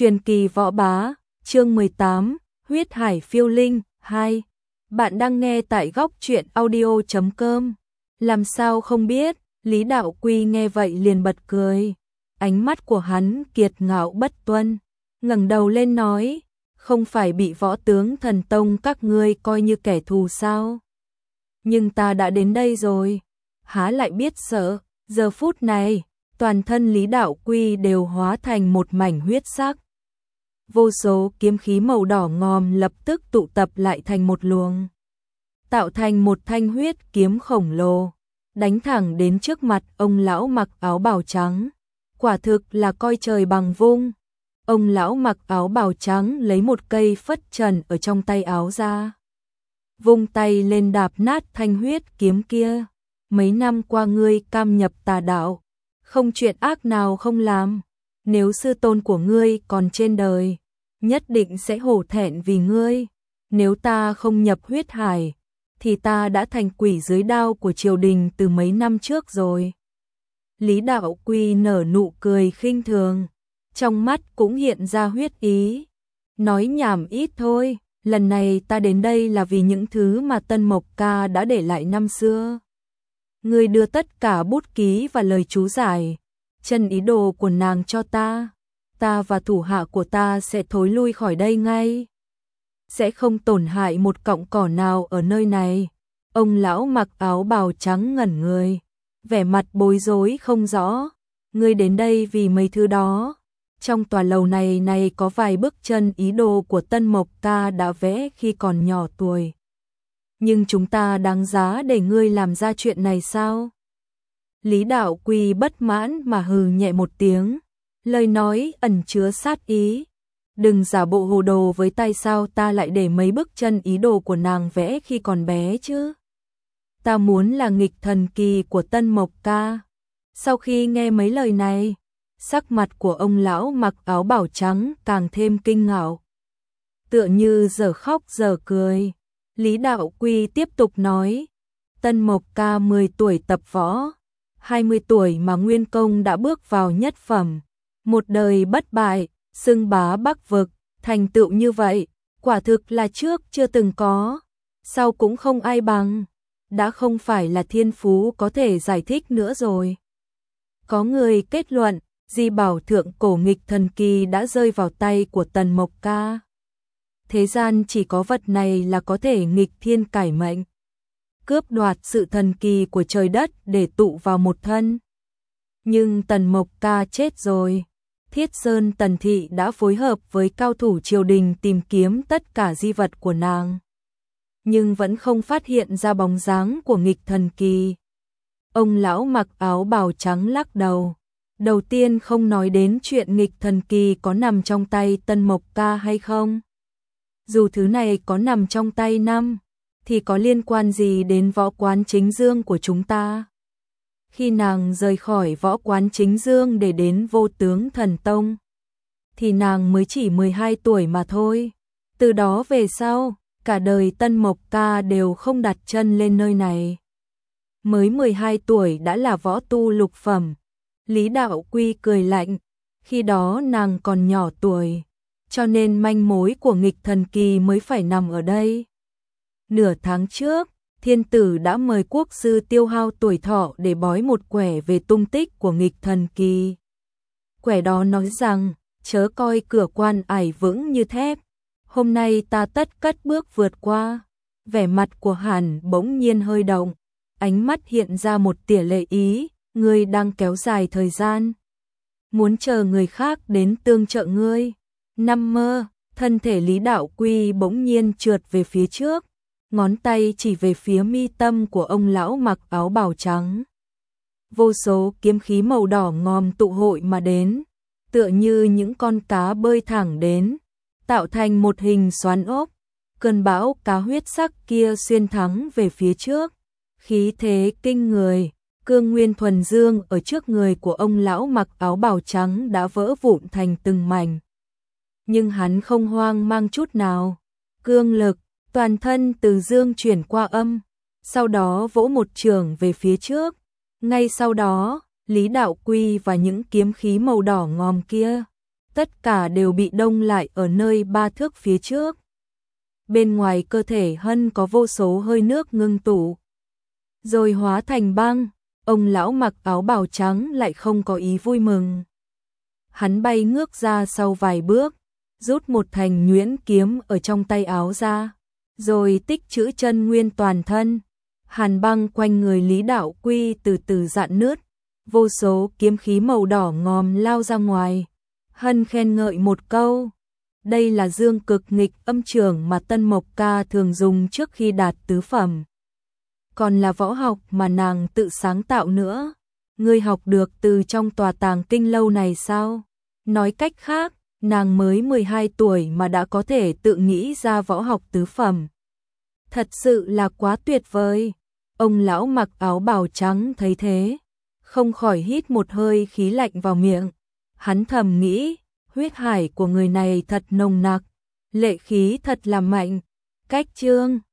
Truyền kỳ võ bá, chương 18, huyết hải phiêu linh, 2. Bạn đang nghe tại góc truyện audio.com. Làm sao không biết, Lý Đạo Quy nghe vậy liền bật cười. Ánh mắt của hắn kiệt ngạo bất tuân, ngẩng đầu lên nói, không phải bị võ tướng thần tông các ngươi coi như kẻ thù sao? Nhưng ta đã đến đây rồi, há lại biết sợ. Giờ phút này, toàn thân Lý Đạo Quy đều hóa thành một mảnh huyết sắc. Vô số kiếm khí màu đỏ ngòm lập tức tụ tập lại thành một luồng, tạo thành một thanh huyết kiếm khổng lồ, đánh thẳng đến trước mặt ông lão mặc áo bào trắng. Quả thực là coi trời bằng vung. Ông lão mặc áo bào trắng lấy một cây phất trần ở trong tay áo ra, vung tay lên đạp nát thanh huyết kiếm kia. Mấy năm qua ngươi cam nhập tà đạo, không chuyện ác nào không làm. Nếu sư tôn của ngươi còn trên đời, nhất định sẽ hổ thẹn vì ngươi. Nếu ta không nhập huyết hải, thì ta đã thành quỷ dưới đao của triều đình từ mấy năm trước rồi. Lý Đạo Quy nở nụ cười khinh thường, trong mắt cũng hiện ra huyết ý. Nói nhảm ít thôi, lần này ta đến đây là vì những thứ mà Tân Mộc Ca đã để lại năm xưa. Ngươi đưa tất cả bút ký và lời chú giải, chân ý đồ của nàng cho ta. Ta và thủ hạ của ta sẽ thối lui khỏi đây ngay, sẽ không tổn hại một cọng cỏ nào ở nơi này. Ông lão mặc áo bào trắng ngẩn người, vẻ mặt bối rối không rõ. Ngươi đến đây vì mấy thứ đó. Trong tòa lầu này có vài bức chân ý đồ của Tân Mộc Ca đã vẽ khi còn nhỏ tuổi. Nhưng chúng ta đáng giá để ngươi làm ra chuyện này sao? Lý Đạo Quy bất mãn mà hừ nhẹ một tiếng, lời nói ẩn chứa sát ý. Đừng giả bộ hồ đồ với tay, sao ta lại để mấy bức chân ý đồ của nàng vẽ khi còn bé chứ? Ta muốn là nghịch thần kỳ của Tân Mộc Ca. Sau khi nghe mấy lời này, sắc mặt của ông lão mặc áo bào trắng càng thêm kinh ngạo, tựa như giờ khóc giờ cười. Lý Đạo Quy tiếp tục nói, Tân Mộc Ca 10 tuổi tập võ, 20 tuổi mà nguyên công đã bước vào nhất phẩm, một đời bất bại, xưng bá Bắc vực. Thành tựu như vậy, quả thực là trước chưa từng có, sau cũng không ai bằng. Đã không phải là thiên phú có thể giải thích nữa rồi. Có người kết luận, Di Bảo thượng cổ nghịch thần kỳ đã rơi vào tay của Tần Mộc Ca. Thế gian chỉ có vật này là có thể nghịch thiên cải mệnh, cướp đoạt sự thần kỳ của trời đất để tụ vào một thân. Nhưng Tần Mộc Ca chết rồi. Thiết Sơn Tần Thị đã phối hợp với cao thủ triều đình tìm kiếm tất cả di vật của nàng, nhưng vẫn không phát hiện ra bóng dáng của nghịch thần kỳ. Ông lão mặc áo bào trắng lắc đầu. Đầu tiên không nói đến chuyện nghịch thần kỳ có nằm trong tay Tân Mộc Ca hay không. Dù thứ này có nằm trong tay năm, thì có liên quan gì đến võ quán Chính Dương của chúng ta? Khi nàng rời khỏi võ quán Chính Dương để đến Vô Tướng Thần Tông, thì nàng mới chỉ 12 tuổi mà thôi. Từ đó về sau, cả đời Tân Mộc Ca đều không đặt chân lên nơi này. Mới 12 tuổi đã là võ tu lục phẩm. Lý Đạo Quy cười lạnh, khi đó nàng còn nhỏ tuổi, cho nên manh mối của nghịch thần kỳ mới phải nằm ở đây. Nửa tháng trước, thiên tử đã mời quốc sư tiêu hao tuổi thọ để bói một quẻ về tung tích của nghịch thần kỳ. Quẻ đó nói rằng, chớ coi cửa quan ải vững như thép, hôm nay ta tất cất bước vượt qua. Vẻ mặt của Hàn bỗng nhiên hơi động, ánh mắt hiện ra một tia lệ ý. Ngươi đang kéo dài thời gian, muốn chờ người khác đến tương trợ ngươi. Nằm mơ. Thân thể Lý Đạo Quy bỗng nhiên trượt về phía trước, ngón tay chỉ về phía mi tâm của ông lão mặc áo bào trắng. Vô số kiếm khí màu đỏ ngòm tụ hội mà đến, tựa như những con cá bơi thẳng đến, tạo thành một hình xoắn ốc. Cơn bão cá huyết sắc kia xuyên thẳng về phía trước, khí thế kinh người. Cương nguyên thuần dương ở trước người của ông lão mặc áo bào trắng đã vỡ vụn thành từng mảnh. Nhưng hắn không hoang mang chút nào. Cương lực, toàn thân từ dương chuyển qua âm, sau đó vỗ một chưởng về phía trước. Ngay sau đó, Lý Đạo Quy và những kiếm khí màu đỏ ngòm kia tất cả đều bị đông lại ở nơi 3 thước phía trước. Bên ngoài cơ thể Hân có vô số hơi nước ngưng tụ, rồi hóa thành băng. Ông lão mặc áo bào trắng lại không có ý vui mừng. Hắn bay ngước ra sau vài bước, rút một thành nhuyễn kiếm ở trong tay áo ra, rồi tích trữ chân nguyên toàn thân. Hàn băng quanh người Lý Đạo Quy từ từ rạn nứt, vô số kiếm khí màu đỏ ngòm lao ra ngoài. Hân khen ngợi một câu, đây là dương cực nghịch âm trường mà Tân Mộc Ca thường dùng trước khi đạt tứ phẩm. Còn là võ học mà nàng tự sáng tạo nữa. Ngươi học được từ trong tòa tàng kinh lâu này sao? Nói cách khác, nàng mới 12 tuổi mà đã có thể tự nghĩ ra võ học tứ phẩm. Thật sự là quá tuyệt vời. Ông lão mặc áo bào trắng thấy thế, không khỏi hít một hơi khí lạnh vào miệng. Hắn thầm nghĩ, huyết hải của người này thật nồng nặc, lệ khí thật là mạnh. Cách chương